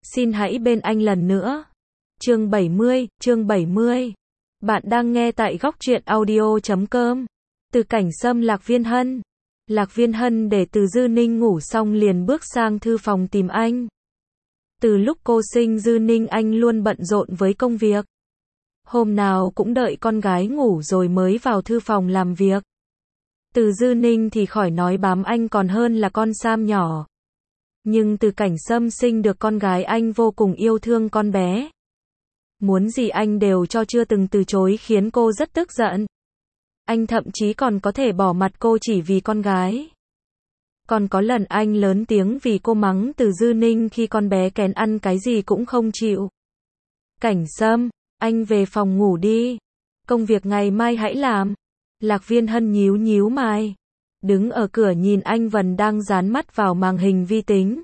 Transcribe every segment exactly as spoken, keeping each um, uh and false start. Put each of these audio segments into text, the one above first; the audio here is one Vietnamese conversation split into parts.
Xin hãy bên anh lần nữa. Chương bảy mươi, chương bảy mươi. Bạn đang nghe tại góc truyện audio chấm com. Từ Cảnh Sâm Lạc Viên Hân. Lạc Viên Hân để Từ Dư Ninh ngủ xong liền bước sang thư phòng tìm anh. Từ lúc cô sinh Dư Ninh anh luôn bận rộn với công việc. Hôm nào cũng đợi con gái ngủ rồi mới vào thư phòng làm việc. Từ Dư Ninh thì khỏi nói bám anh còn hơn là con Sam nhỏ. Nhưng Từ Cảnh Sâm sinh được con gái anh vô cùng yêu thương con bé. Muốn gì anh đều cho, chưa từng từ chối, khiến cô rất tức giận. Anh thậm chí còn có thể bỏ mặt cô chỉ vì con gái. Còn có lần anh lớn tiếng vì cô mắng Từ Dư Ninh khi con bé kén ăn cái gì cũng không chịu. Cảnh Sâm, anh về phòng ngủ đi. Công việc ngày mai hãy làm. Lạc Viên Hân nhíu nhíu mày. Đứng ở cửa nhìn anh Vân đang dán mắt vào màn hình vi tính.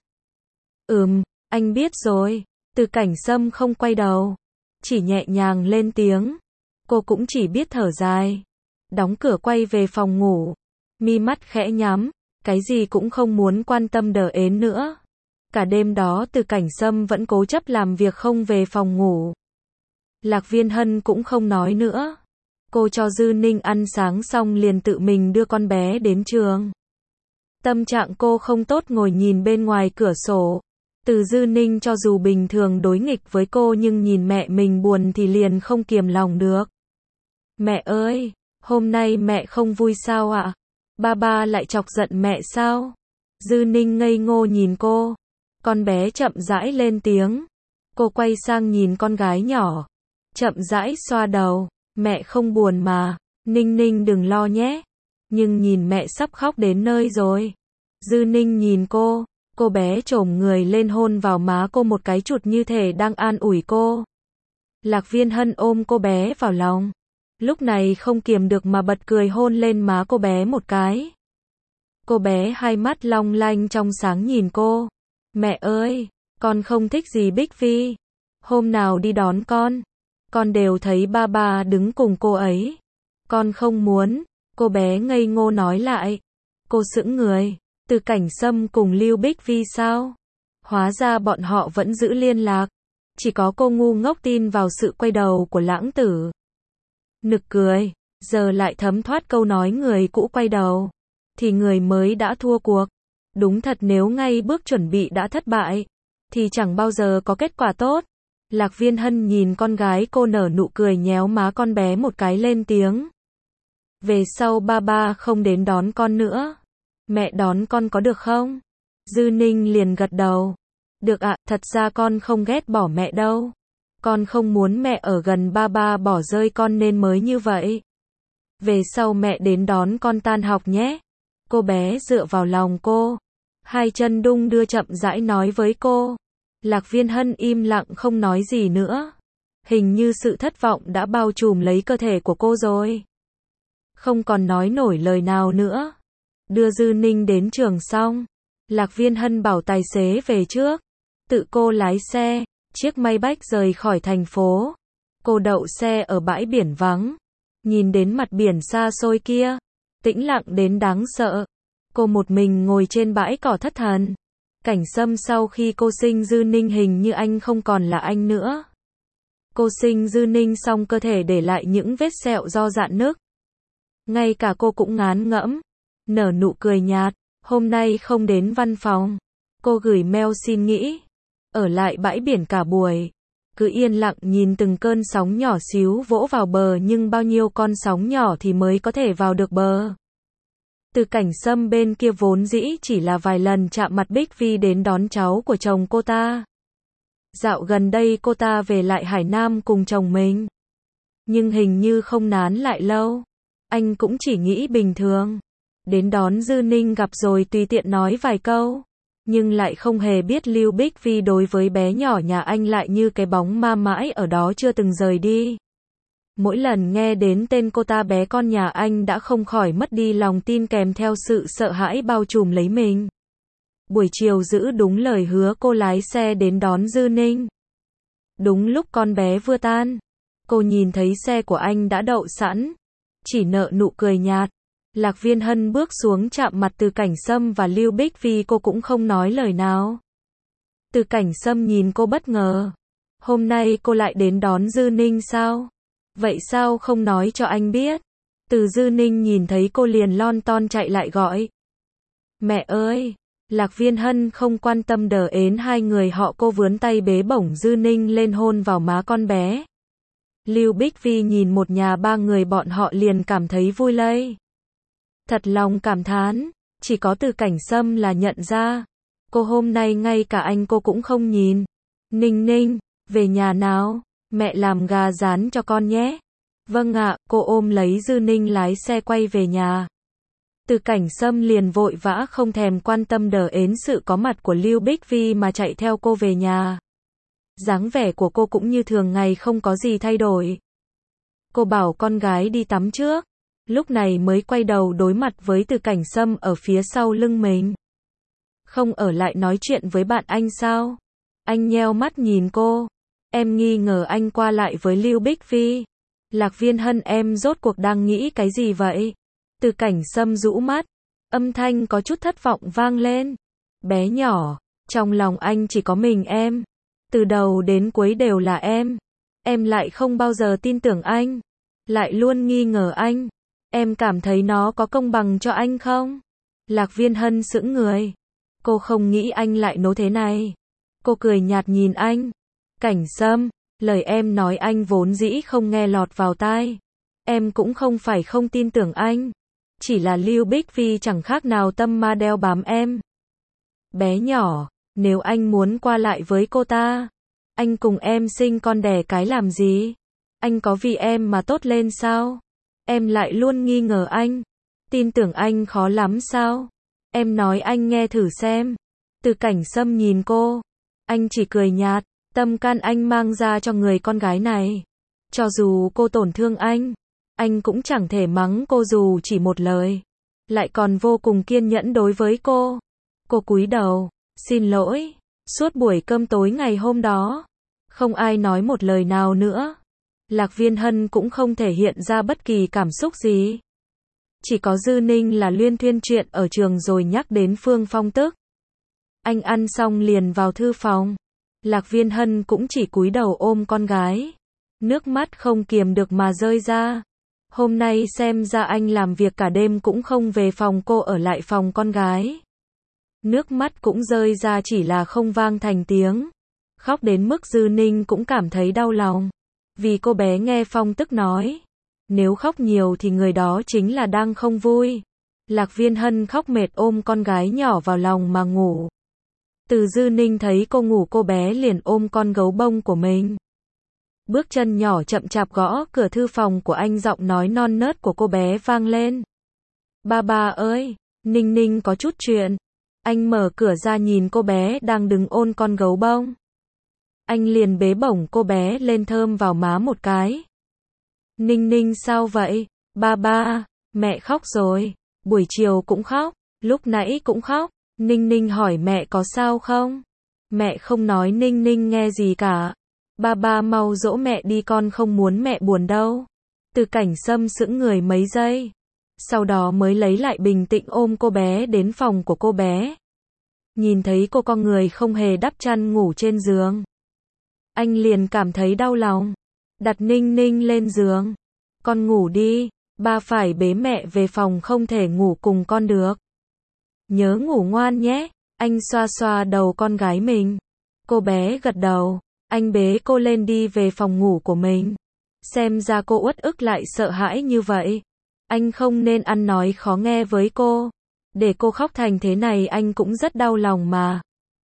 Ừm, anh biết rồi. Từ Cảnh Sâm không quay đầu. Chỉ nhẹ nhàng lên tiếng. Cô cũng chỉ biết thở dài. Đóng cửa quay về phòng ngủ. Mi mắt khẽ nhắm. Cái gì cũng không muốn quan tâm đờ ến nữa. Cả đêm đó Từ Cảnh Sâm vẫn cố chấp làm việc không về phòng ngủ. Lạc Viên Hân cũng không nói nữa. Cô cho Dư Ninh ăn sáng xong liền tự mình đưa con bé đến trường. Tâm trạng cô không tốt, ngồi nhìn bên ngoài cửa sổ. Từ Dư Ninh cho dù bình thường đối nghịch với cô nhưng nhìn mẹ mình buồn thì liền không kiềm lòng được. Mẹ ơi, hôm nay mẹ không vui sao ạ? Ba ba lại chọc giận mẹ sao? Dư Ninh ngây ngô nhìn cô. Con bé chậm rãi lên tiếng. Cô quay sang nhìn con gái nhỏ. Chậm rãi xoa đầu. Mẹ không buồn mà. Ninh Ninh đừng lo nhé. Nhưng nhìn mẹ sắp khóc đến nơi rồi. Dư Ninh nhìn cô. Cô bé chồm người lên hôn vào má cô một cái, chụt như thể đang an ủi cô. Lạc Viên Hân ôm cô bé vào lòng. Lúc này không kiềm được mà bật cười hôn lên má cô bé một cái. Cô bé hai mắt long lanh trong sáng nhìn cô. Mẹ ơi, con không thích gì Bích Vi. Hôm nào đi đón con, con đều thấy ba ba đứng cùng cô ấy. Con không muốn. Cô bé ngây ngô nói lại. Cô sững người. Từ Cảnh Sâm cùng Lưu Bích Vi sao? Hóa ra bọn họ vẫn giữ liên lạc. Chỉ có cô ngu ngốc tin vào sự quay đầu của lãng tử. Nực cười. Giờ lại thấm thoát câu nói người cũ quay đầu thì người mới đã thua cuộc. Đúng thật, nếu ngay bước chuẩn bị đã thất bại thì chẳng bao giờ có kết quả tốt. Lạc Viên Hân nhìn con gái cô nở nụ cười, nhéo má con bé một cái, lên tiếng. Về sau ba ba không đến đón con nữa. Mẹ đón con có được không? Dư Ninh liền gật đầu. Được ạ, thật ra con không ghét bỏ mẹ đâu. Con không muốn mẹ ở gần ba ba bỏ rơi con nên mới như vậy. Về sau mẹ đến đón con tan học nhé. Cô bé dựa vào lòng cô. Hai chân đung đưa chậm rãi nói với cô. Lạc Viên Hân im lặng không nói gì nữa. Hình như sự thất vọng đã bao trùm lấy cơ thể của cô rồi. Không còn nói nổi lời nào nữa. Đưa Dư Ninh đến trường xong, Lạc Viên Hân bảo tài xế về trước. Tự cô lái xe. Chiếc Maybach rời khỏi thành phố. Cô đậu xe ở bãi biển vắng. Nhìn đến mặt biển xa xôi kia, tĩnh lặng đến đáng sợ. Cô một mình ngồi trên bãi cỏ thất thần. Cảnh Sâm sau khi cô sinh Dư Ninh hình như anh không còn là anh nữa. Cô sinh Dư Ninh xong cơ thể để lại những vết sẹo do rạn nứt. Ngay cả cô cũng ngán ngẫm. Nở nụ cười nhạt. Hôm nay không đến văn phòng. Cô gửi mail xin nghỉ. Ở lại bãi biển cả buổi. Cứ yên lặng nhìn từng cơn sóng nhỏ xíu vỗ vào bờ, nhưng bao nhiêu con sóng nhỏ thì mới có thể vào được bờ. Từ Cảnh Sâm bên kia vốn dĩ chỉ là vài lần chạm mặt Bích Vi đến đón cháu của chồng cô ta. Dạo gần đây cô ta về lại Hải Nam cùng chồng mình. Nhưng hình như không nán lại lâu. Anh cũng chỉ nghĩ bình thường. Đến đón Dư Ninh gặp rồi tùy tiện nói vài câu. Nhưng lại không hề biết Lưu Bích Vi đối với bé nhỏ nhà anh lại như cái bóng ma mãi ở đó chưa từng rời đi. Mỗi lần nghe đến tên cô ta, bé con nhà anh đã không khỏi mất đi lòng tin kèm theo sự sợ hãi bao trùm lấy mình. Buổi chiều giữ đúng lời hứa, cô lái xe đến đón Dư Ninh. Đúng lúc con bé vừa tan, cô nhìn thấy xe của anh đã đậu sẵn. Chỉ nở nụ cười nhạt. Lạc Viên Hân bước xuống chạm mặt Từ Cảnh Sâm và Lưu Bích Vi, cô cũng không nói lời nào. Từ Cảnh Sâm nhìn cô bất ngờ. Hôm nay cô lại đến đón Dư Ninh sao? Vậy sao không nói cho anh biết? Từ Dư Ninh nhìn thấy cô liền lon ton chạy lại gọi. Mẹ ơi! Lạc Viên Hân không quan tâm đờ ến hai người họ, cô vướn tay bế bổng Dư Ninh lên hôn vào má con bé. Lưu Bích Vi nhìn một nhà ba người bọn họ liền cảm thấy vui lây. Thật lòng cảm thán, chỉ có Từ Cảnh Sâm là nhận ra. Cô hôm nay ngay cả anh cô cũng không nhìn. Ninh Ninh, về nhà nào, mẹ làm gà rán cho con nhé. Vâng ạ, cô ôm lấy Dư Ninh lái xe quay về nhà. Từ Cảnh Sâm liền vội vã không thèm quan tâm đờ ến sự có mặt của Lưu Bích Vi mà chạy theo cô về nhà. Dáng vẻ của cô cũng như thường ngày không có gì thay đổi. Cô bảo con gái đi tắm trước, lúc này mới quay đầu đối mặt với Từ Cảnh Sâm ở phía sau lưng mình. Không ở lại nói chuyện với bạn anh sao? Anh nheo mắt nhìn cô. Em nghi ngờ anh qua lại với Lưu Bích Vi. Lạc Viên Hân, em rốt cuộc đang nghĩ cái gì vậy? Từ Cảnh Sâm rũ mắt, âm thanh có chút thất vọng vang lên. Bé nhỏ, trong lòng anh chỉ có mình em. Từ đầu đến cuối đều là em. Em lại không bao giờ tin tưởng anh. Lại luôn nghi ngờ anh. Em cảm thấy nó có công bằng cho anh không? Lạc Viên Hân sững người. Cô không nghĩ anh lại nói thế này. Cô cười nhạt nhìn anh. Cảnh Sâm, lời em nói anh vốn dĩ không nghe lọt vào tai. Em cũng không phải không tin tưởng anh. Chỉ là Lưu Bích Vi chẳng khác nào tâm ma đeo bám em. Bé nhỏ, nếu anh muốn qua lại với cô ta, anh cùng em sinh con đẻ cái làm gì? Anh có vì em mà tốt lên sao? Em lại luôn nghi ngờ anh. Tin tưởng anh khó lắm sao? Em nói anh nghe thử xem. Từ Cảnh Sâm nhìn cô. Anh chỉ cười nhạt. Tâm can anh mang ra cho người con gái này. Cho dù cô tổn thương anh, anh cũng chẳng thể mắng cô dù chỉ một lời. Lại còn vô cùng kiên nhẫn đối với cô. Cô cúi đầu. Xin lỗi. Suốt buổi cơm tối ngày hôm đó, không ai nói một lời nào nữa. Lạc Viên Hân cũng không thể hiện ra bất kỳ cảm xúc gì. Chỉ có Dư Ninh là luyên thuyên chuyện ở trường rồi nhắc đến Phương Phong Tức. Anh ăn xong liền vào thư phòng. Lạc Viên Hân cũng chỉ cúi đầu ôm con gái. Nước mắt không kiềm được mà rơi ra. Hôm nay xem ra anh làm việc cả đêm cũng không về phòng, cô ở lại phòng con gái. Nước mắt cũng rơi ra chỉ là không vang thành tiếng. Khóc đến mức Dư Ninh cũng cảm thấy đau lòng. Vì cô bé nghe Phong Tức nói. Nếu khóc nhiều thì người đó chính là đang không vui. Lạc Viên Hân khóc mệt ôm con gái nhỏ vào lòng mà ngủ. Từ Dư Ninh thấy cô ngủ, cô bé liền ôm con gấu bông của mình. Bước chân nhỏ chậm chạp gõ cửa thư phòng của anh, giọng nói non nớt của cô bé vang lên. Ba ba ơi, Ninh Ninh có chút chuyện. Anh mở cửa ra nhìn cô bé đang đứng ôm con gấu bông. Anh liền bế bổng cô bé lên thơm vào má một cái. Ninh Ninh sao vậy? Ba ba, mẹ khóc rồi. Buổi chiều cũng khóc, lúc nãy cũng khóc. Ninh Ninh hỏi mẹ có sao không? Mẹ không nói Ninh Ninh nghe gì cả. Ba ba mau dỗ mẹ đi, con không muốn mẹ buồn đâu. Từ Cảnh Sâm sững người mấy giây. Sau đó mới lấy lại bình tĩnh ôm cô bé đến phòng của cô bé. Nhìn thấy cô con người không hề đắp chăn ngủ trên giường. Anh liền cảm thấy đau lòng. Đặt Ninh Ninh lên giường. Con ngủ đi, ba phải bế mẹ về phòng, không thể ngủ cùng con được. Nhớ ngủ ngoan nhé. Anh xoa xoa đầu con gái mình. Cô bé gật đầu. Anh bế cô lên đi về phòng ngủ của mình. Xem ra cô uất ức lại sợ hãi như vậy. Anh không nên ăn nói khó nghe với cô. Để cô khóc thành thế này anh cũng rất đau lòng mà.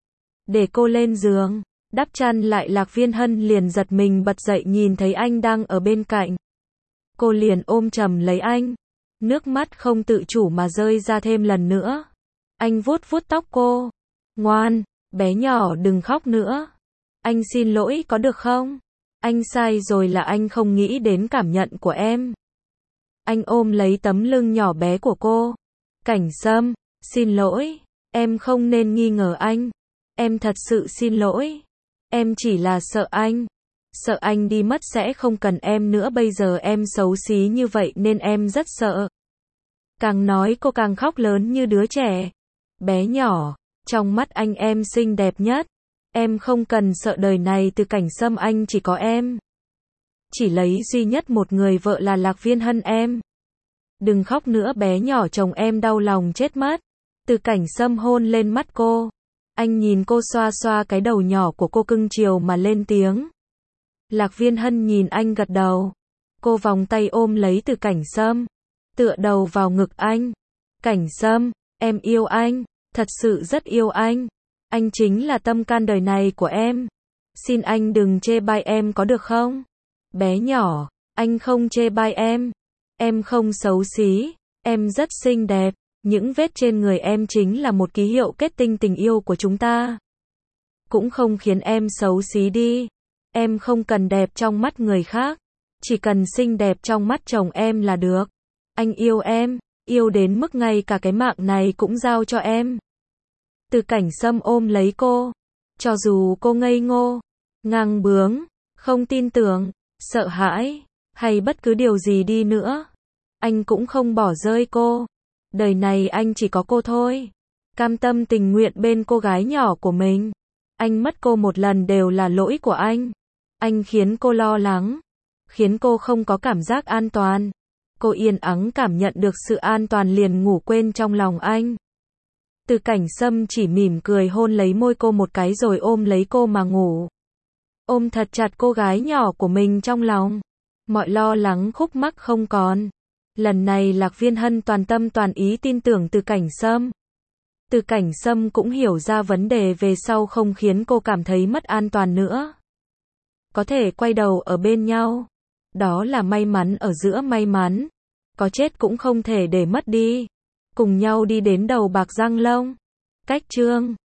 Để cô lên giường, đắp chăn lại, Lạc Viên Hân liền giật mình bật dậy nhìn thấy anh đang ở bên cạnh. Cô liền ôm chầm lấy anh. Nước mắt không tự chủ mà rơi ra thêm lần nữa. Anh vuốt vuốt tóc cô. Ngoan, bé nhỏ đừng khóc nữa. Anh xin lỗi có được không? Anh sai rồi, là anh không nghĩ đến cảm nhận của em. Anh ôm lấy tấm lưng nhỏ bé của cô. Cảnh Sâm, xin lỗi. Em không nên nghi ngờ anh. Em thật sự xin lỗi. Em chỉ là sợ anh. Sợ anh đi mất sẽ không cần em nữa, bây giờ em xấu xí như vậy nên em rất sợ. Càng nói cô càng khóc lớn như đứa trẻ. Bé nhỏ, trong mắt anh em xinh đẹp nhất. Em không cần sợ đời này Từ Cảnh Sâm anh chỉ có em. Chỉ lấy duy nhất một người vợ là Lạc Viên Hân em. Đừng khóc nữa bé nhỏ chồng em đau lòng chết mất. Từ Cảnh Sâm hôn lên mắt cô. Anh nhìn cô xoa xoa cái đầu nhỏ của cô cưng chiều mà lên tiếng. Lạc Viên Hân nhìn anh gật đầu. Cô vòng tay ôm lấy Từ Cảnh Sâm. Tựa đầu vào ngực anh. Cảnh Sâm, em yêu anh. Thật sự rất yêu anh. Anh chính là tâm can đời này của em. Xin anh đừng chê bai em có được không? Bé nhỏ, anh không chê bai em. Em không xấu xí. Em rất xinh đẹp. Những vết trên người em chính là một ký hiệu kết tinh tình yêu của chúng ta. Cũng không khiến em xấu xí đi. Em không cần đẹp trong mắt người khác. Chỉ cần xinh đẹp trong mắt chồng em là được. Anh yêu em. Yêu đến mức ngay cả cái mạng này cũng giao cho em. Từ Cảnh Sâm ôm lấy cô. Cho dù cô ngây ngô, ngang bướng, không tin tưởng, sợ hãi, hay bất cứ điều gì đi nữa, anh cũng không bỏ rơi cô. Đời này anh chỉ có cô thôi. Cam tâm tình nguyện bên cô gái nhỏ của mình. Anh mất cô một lần đều là lỗi của anh. Anh khiến cô lo lắng. Khiến cô không có cảm giác an toàn. Cô yên ắng cảm nhận được sự an toàn liền ngủ quên trong lòng anh. Từ Cảnh Sâm chỉ mỉm cười hôn lấy môi cô một cái rồi ôm lấy cô mà ngủ. Ôm thật chặt cô gái nhỏ của mình trong lòng. Mọi lo lắng khúc mắc không còn. Lần này Lạc Viên Hân toàn tâm toàn ý tin tưởng Từ Cảnh Sâm. Từ Cảnh Sâm cũng hiểu ra vấn đề về sau không khiến cô cảm thấy mất an toàn nữa. Có thể quay đầu ở bên nhau. Đó là may mắn ở giữa may mắn. Có chết cũng không thể để mất đi. Cùng nhau đi đến đầu bạc răng long. Cách chương